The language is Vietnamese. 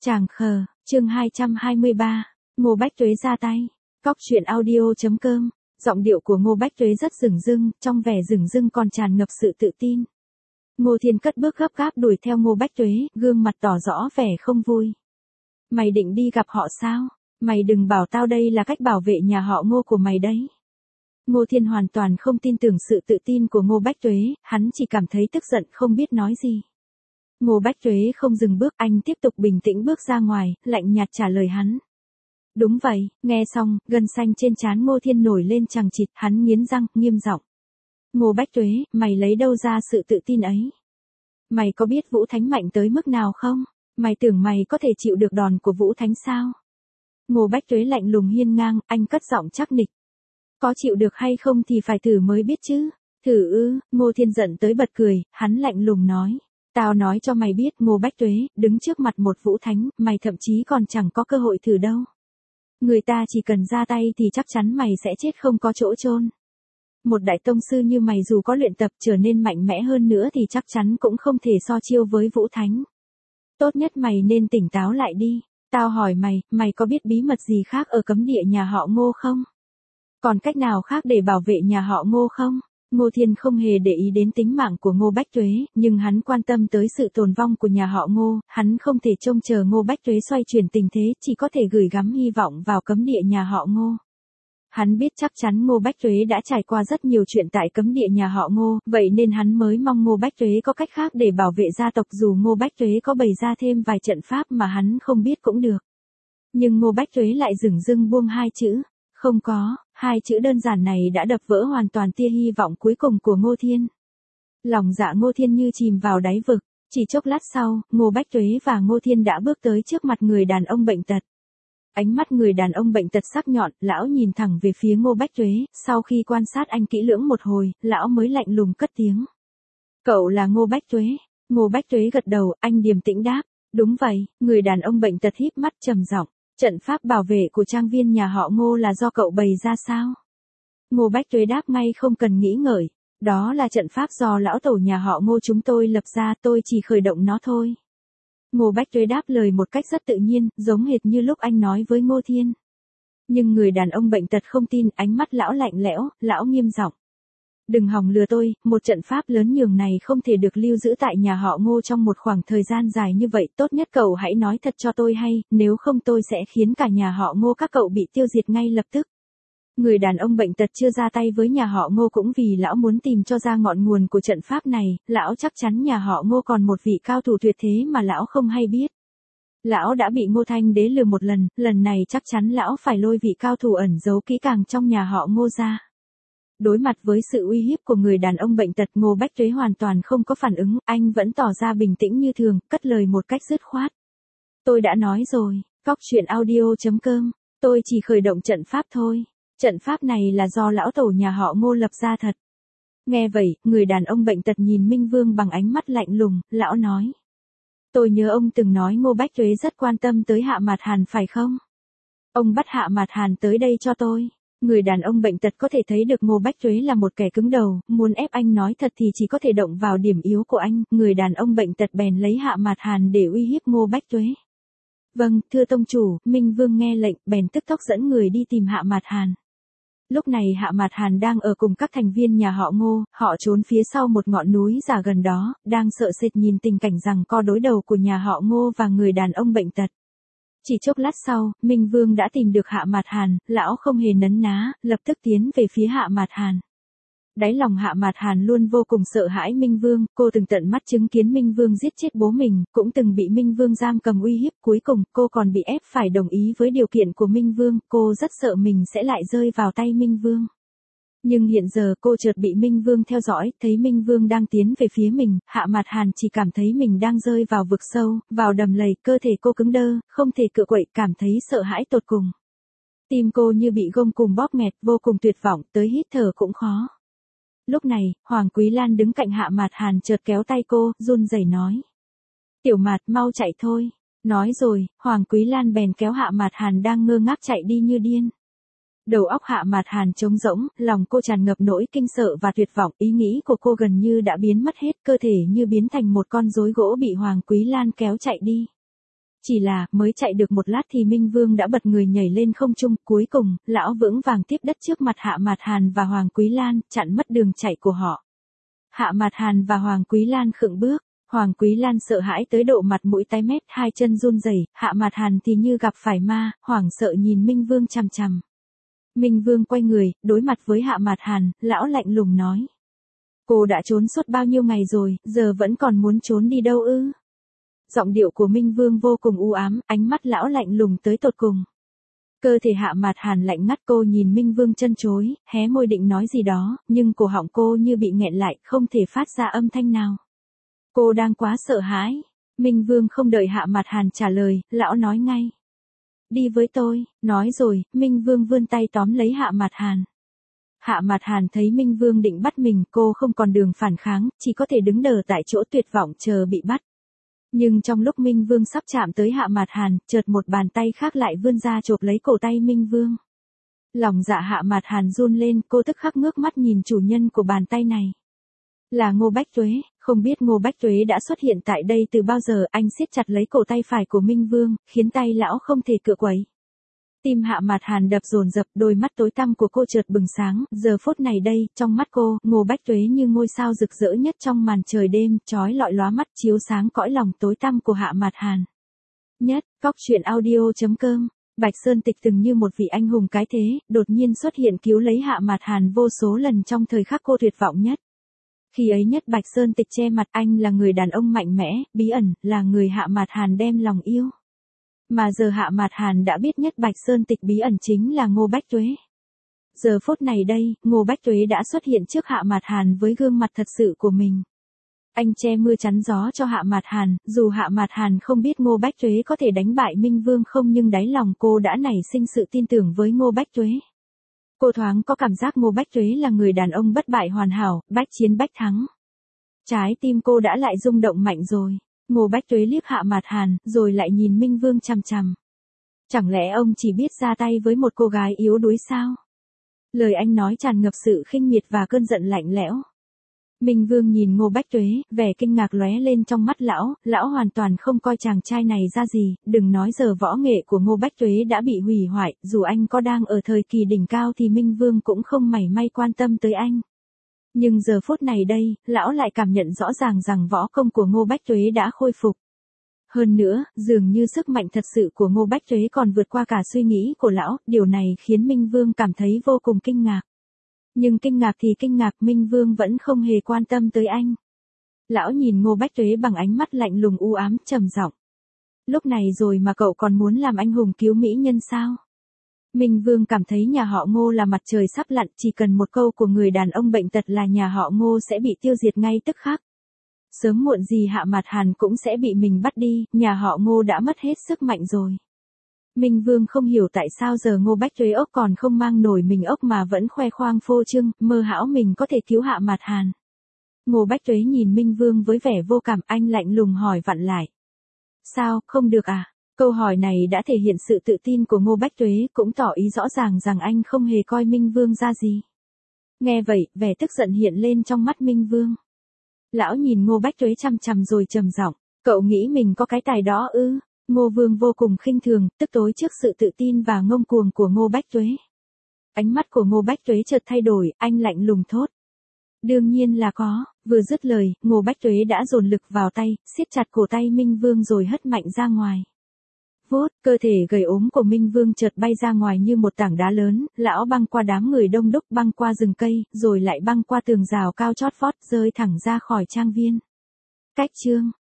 Chàng khờ, chương 223, Ngô Bách Tuế ra tay. Cóc truyện audio.com, giọng điệu của Ngô Bách Tuế rất dửng dưng, trong vẻ dửng dưng còn tràn ngập sự tự tin. Ngô Thiên cất bước gấp gáp đuổi theo Ngô Bách Tuế, gương mặt tỏ rõ vẻ không vui. Mày định đi gặp họ sao? Mày đừng bảo tao đây là cách bảo vệ nhà họ Ngô của mày đấy. Ngô Thiên hoàn toàn không tin tưởng sự tự tin của Ngô Bách Tuế, hắn chỉ cảm thấy tức giận không biết nói gì. Ngô Bách Tuế không dừng bước, anh tiếp tục bình tĩnh bước ra ngoài, lạnh nhạt trả lời hắn. Đúng vậy, nghe xong, gân xanh trên trán Ngô Thiên nổi lên chằng chịt, hắn nghiến răng, nghiêm giọng. Ngô Bách Tuế, mày lấy đâu ra sự tự tin ấy? Mày có biết Vũ Thánh mạnh tới mức nào không? Mày tưởng mày có thể chịu được đòn của Vũ Thánh sao? Ngô Bách Tuế lạnh lùng hiên ngang, anh cất giọng chắc nịch. Có chịu được hay không thì phải thử mới biết chứ. Thử ư? Ngô Thiên giận tới bật cười, hắn lạnh lùng nói. Tao nói cho mày biết, Ngô Bách Tuế, đứng trước mặt một Vũ Thánh, mày thậm chí còn chẳng có cơ hội thử đâu. Người ta chỉ cần ra tay thì chắc chắn mày sẽ chết không có chỗ chôn. Một đại tông sư như mày dù có luyện tập trở nên mạnh mẽ hơn nữa thì chắc chắn cũng không thể so chiêu với Vũ Thánh. Tốt nhất mày nên tỉnh táo lại đi. Tao hỏi mày, mày có biết bí mật gì khác ở cấm địa nhà họ Ngô không? Còn cách nào khác để bảo vệ nhà họ Ngô không? Ngô Thiên không hề để ý đến tính mạng của Ngô Bách Tuế, nhưng hắn quan tâm tới sự tồn vong của nhà họ Ngô, hắn không thể trông chờ Ngô Bách Tuế xoay chuyển tình thế, chỉ có thể gửi gắm hy vọng vào cấm địa nhà họ Ngô. Hắn biết chắc chắn Ngô Bách Tuế đã trải qua rất nhiều chuyện tại cấm địa nhà họ Ngô, vậy nên hắn mới mong Ngô Bách Tuế có cách khác để bảo vệ gia tộc, dù Ngô Bách Tuế có bày ra thêm vài trận pháp mà hắn không biết cũng được. Nhưng Ngô Bách Tuế lại dửng dưng buông hai chữ, không có. Hai chữ đơn giản này đã đập vỡ hoàn toàn tia hy vọng cuối cùng của Ngô Thiên. Lòng dạ Ngô Thiên như chìm vào đáy vực, chỉ chốc lát sau, Ngô Bách Tuế và Ngô Thiên đã bước tới trước mặt người đàn ông bệnh tật. Ánh mắt người đàn ông bệnh tật sắc nhọn, lão nhìn thẳng về phía Ngô Bách Tuế, sau khi quan sát anh kỹ lưỡng một hồi, lão mới lạnh lùng cất tiếng. Cậu là Ngô Bách Tuế? Ngô Bách Tuế gật đầu, anh điềm tĩnh đáp. Đúng vậy, người đàn ông bệnh tật híp mắt trầm giọng. Trận pháp bảo vệ của trang viên nhà họ Ngô là do cậu bày ra sao? Ngô Bách Tuế đáp ngay không cần nghĩ ngợi. Đó là trận pháp do lão tổ nhà họ Ngô chúng tôi lập ra, tôi chỉ khởi động nó thôi. Ngô Bách Tuế đáp lời một cách rất tự nhiên, giống hệt như lúc anh nói với Ngô Thiên. Nhưng người đàn ông bệnh tật không tin, ánh mắt lão lạnh lẽo, lão nghiêm giọng. Đừng hòng lừa tôi, một trận pháp lớn nhường này không thể được lưu giữ tại nhà họ Ngô trong một khoảng thời gian dài như vậy, tốt nhất cậu hãy nói thật cho tôi hay, nếu không tôi sẽ khiến cả nhà họ Ngô các cậu bị tiêu diệt ngay lập tức. Người đàn ông bệnh tật chưa ra tay với nhà họ Ngô cũng vì lão muốn tìm cho ra ngọn nguồn của trận pháp này, lão chắc chắn nhà họ Ngô còn một vị cao thủ tuyệt thế mà lão không hay biết. Lão đã bị Ngô Thanh Đế lừa một lần, lần này chắc chắn lão phải lôi vị cao thủ ẩn giấu kỹ càng trong nhà họ Ngô ra. Đối mặt với sự uy hiếp của người đàn ông bệnh tật, Ngô Bách Tuế hoàn toàn không có phản ứng, anh vẫn tỏ ra bình tĩnh như thường, cất lời một cách dứt khoát. Tôi đã nói rồi, cóc truyện audio.com, tôi chỉ khởi động trận pháp thôi. Trận pháp này là do lão tổ nhà họ Ngô lập ra thật. Nghe vậy, người đàn ông bệnh tật nhìn Minh Vương bằng ánh mắt lạnh lùng, lão nói. Tôi nhớ ông từng nói Ngô Bách Tuế rất quan tâm tới Hạ Mạt Hàn phải không? Ông bắt Hạ Mạt Hàn tới đây cho tôi. Người đàn ông bệnh tật có thể thấy được Ngô Bách Tuế là một kẻ cứng đầu, muốn ép anh nói thật thì chỉ có thể động vào điểm yếu của anh, người đàn ông bệnh tật bèn lấy Hạ Mạt Hàn để uy hiếp Ngô Bách Tuế. Vâng, thưa tông chủ, Minh Vương nghe lệnh, bèn tức tốc dẫn người đi tìm Hạ Mạt Hàn. Lúc này Hạ Mạt Hàn đang ở cùng các thành viên nhà họ Ngô, họ trốn phía sau một ngọn núi giả gần đó, đang sợ sệt nhìn tình cảnh giằng co đối đầu của nhà họ Ngô và người đàn ông bệnh tật. Chỉ chốc lát sau, Minh Vương đã tìm được Hạ Mạt Hàn, lão không hề nấn ná, lập tức tiến về phía Hạ Mạt Hàn. Đáy lòng Hạ Mạt Hàn luôn vô cùng sợ hãi Minh Vương, cô từng tận mắt chứng kiến Minh Vương giết chết bố mình, cũng từng bị Minh Vương giam cầm uy hiếp, cuối cùng cô còn bị ép phải đồng ý với điều kiện của Minh Vương, cô rất sợ mình sẽ lại rơi vào tay Minh Vương. Nhưng hiện giờ cô chợt bị Minh Vương theo dõi, thấy Minh Vương đang tiến về phía mình, Hạ Mạt Hàn chỉ cảm thấy mình đang rơi vào vực sâu, vào đầm lầy, cơ thể cô cứng đơ, không thể cựa quậy, cảm thấy sợ hãi tột cùng. Tim cô như bị gông cùm bóp nghẹt, vô cùng tuyệt vọng, tới hít thở cũng khó. Lúc này, Hoàng Quý Lan đứng cạnh Hạ Mạt Hàn chợt kéo tay cô, run rẩy nói. Tiểu Mạt, mau chạy thôi. Nói rồi, Hoàng Quý Lan bèn kéo Hạ Mạt Hàn đang ngơ ngác chạy đi như điên. Đầu óc Hạ Mạt Hàn trống rỗng, lòng cô tràn ngập nỗi kinh sợ và tuyệt vọng, ý nghĩ của cô gần như đã biến mất hết, cơ thể như biến thành một con rối gỗ bị Hoàng Quý Lan kéo chạy đi. Chỉ là, mới chạy được một lát thì Minh Vương đã bật người nhảy lên không trung, cuối cùng, lão vững vàng tiếp đất trước mặt Hạ Mạt Hàn và Hoàng Quý Lan, chặn mất đường chạy của họ. Hạ Mạt Hàn và Hoàng Quý Lan khựng bước, Hoàng Quý Lan sợ hãi tới độ mặt mũi tái mét, hai chân run rẩy, Hạ Mạt Hàn thì như gặp phải ma, hoảng sợ nhìn Minh Vương chằm chằm. Minh Vương quay người, đối mặt với Hạ Mạt Hàn, lão lạnh lùng nói. Cô đã trốn suốt bao nhiêu ngày rồi, giờ vẫn còn muốn trốn đi đâu ư? Giọng điệu của Minh Vương vô cùng u ám, ánh mắt lão lạnh lùng tới tột cùng. Cơ thể Hạ Mạt Hàn lạnh ngắt, cô nhìn Minh Vương chân chối, hé môi định nói gì đó, nhưng cổ họng cô như bị nghẹn lại, không thể phát ra âm thanh nào. Cô đang quá sợ hãi. Minh Vương không đợi Hạ Mạt Hàn trả lời, lão nói ngay. Đi với tôi, nói rồi, Minh Vương vươn tay tóm lấy Hạ Mạt Hàn. Hạ Mạt Hàn thấy Minh Vương định bắt mình, cô không còn đường phản kháng, chỉ có thể đứng đờ tại chỗ tuyệt vọng chờ bị bắt. Nhưng trong lúc Minh Vương sắp chạm tới Hạ Mạt Hàn, chợt một bàn tay khác lại vươn ra chộp lấy cổ tay Minh Vương. Lòng dạ Hạ Mạt Hàn run lên, cô tức khắc ngước mắt nhìn chủ nhân của bàn tay này. Là Ngô Bách Tuế, không biết Ngô Bách Tuế đã xuất hiện tại đây từ bao giờ, anh siết chặt lấy cổ tay phải của Minh Vương, khiến tay lão không thể cựa quậy. Tim Hạ Mạt Hàn đập dồn dập, đôi mắt tối tăm của cô chợt bừng sáng, giờ phút này đây, trong mắt cô, Ngô Bách Tuế như ngôi sao rực rỡ nhất trong màn trời đêm, chói lọi lóa mắt chiếu sáng cõi lòng tối tăm của Hạ Mạt Hàn. Nhất, Coctruyện.audio.com. Bạch Sơn Tịch từng như một vị anh hùng cái thế, đột nhiên xuất hiện cứu lấy Hạ Mạt Hàn vô số lần trong thời khắc cô tuyệt vọng nhất. Khi ấy nhất Bạch Sơn Tịch che mặt, anh là người đàn ông mạnh mẽ, bí ẩn, là người Hạ Mạt Hàn đem lòng yêu. Mà giờ Hạ Mạt Hàn đã biết nhất Bạch Sơn Tịch bí ẩn chính là Ngô Bách Tuế. Giờ phút này đây, Ngô Bách Tuế đã xuất hiện trước Hạ Mạt Hàn với gương mặt thật sự của mình. Anh che mưa chắn gió cho Hạ Mạt Hàn, dù Hạ Mạt Hàn không biết Ngô Bách Tuế có thể đánh bại Minh Vương không, nhưng đáy lòng cô đã nảy sinh sự tin tưởng với Ngô Bách Tuế. Cô thoáng có cảm giác Ngô Bách Tuế là người đàn ông bất bại hoàn hảo, bách chiến bách thắng. Trái tim cô đã lại rung động mạnh rồi. Ngô Bách Tuế liếc Hạ Mạt Hàn, rồi lại nhìn Minh Vương chằm chằm. Chẳng lẽ ông chỉ biết ra tay với một cô gái yếu đuối sao? Lời anh nói tràn ngập sự khinh miệt và cơn giận lạnh lẽo. Minh Vương nhìn Ngô Bách Tuế, vẻ kinh ngạc lóe lên trong mắt lão hoàn toàn không coi chàng trai này ra gì, đừng nói giờ võ nghệ của Ngô Bách Tuế đã bị hủy hoại, dù anh có đang ở thời kỳ đỉnh cao thì Minh Vương cũng không mảy may quan tâm tới anh. Nhưng giờ phút này đây, lão lại cảm nhận rõ ràng rằng võ công của Ngô Bách Tuế đã khôi phục. Hơn nữa, dường như sức mạnh thật sự của Ngô Bách Tuế còn vượt qua cả suy nghĩ của lão, điều này khiến Minh Vương cảm thấy vô cùng kinh ngạc. Nhưng kinh ngạc thì kinh ngạc, Minh Vương vẫn không hề quan tâm tới anh. Lão nhìn Ngô Bách Tuế bằng ánh mắt lạnh lùng u ám, trầm giọng. Lúc này rồi mà cậu còn muốn làm anh hùng cứu mỹ nhân sao? Minh Vương cảm thấy nhà họ Ngô là mặt trời sắp lặn, chỉ cần một câu của người đàn ông bệnh tật là nhà họ Ngô sẽ bị tiêu diệt ngay tức khắc. Sớm muộn gì Hạ Mạt Hàn cũng sẽ bị mình bắt đi, nhà họ Ngô đã mất hết sức mạnh rồi. Minh Vương không hiểu tại sao giờ Ngô Bách Tuế ốc còn không mang nổi mình ốc mà vẫn khoe khoang phô trương, mơ hão mình có thể cứu Hạ Mạt Hàn. Ngô Bách Tuế nhìn Minh Vương với vẻ vô cảm, anh lạnh lùng hỏi vặn lại. Sao, không được à? Câu hỏi này đã thể hiện sự tự tin của Ngô Bách Tuế, cũng tỏ ý rõ ràng rằng anh không hề coi Minh Vương ra gì. Nghe vậy, vẻ tức giận hiện lên trong mắt Minh Vương. Lão nhìn Ngô Bách Tuế chằm chằm rồi trầm giọng, cậu nghĩ mình có cái tài đó ư? Ngô Vương vô cùng khinh thường, tức tối trước sự tự tin và ngông cuồng của Ngô Bách Tuế. Ánh mắt của Ngô Bách Tuế chợt thay đổi, anh lạnh lùng thốt. Đương nhiên là có, vừa dứt lời, Ngô Bách Tuế đã dồn lực vào tay, siết chặt cổ tay Minh Vương rồi hất mạnh ra ngoài. Vút, cơ thể gầy ốm của Minh Vương chợt bay ra ngoài như một tảng đá lớn, lão băng qua đám người đông đúc, băng qua rừng cây, rồi lại băng qua tường rào cao chót vót, rơi thẳng ra khỏi trang viên. Cách chương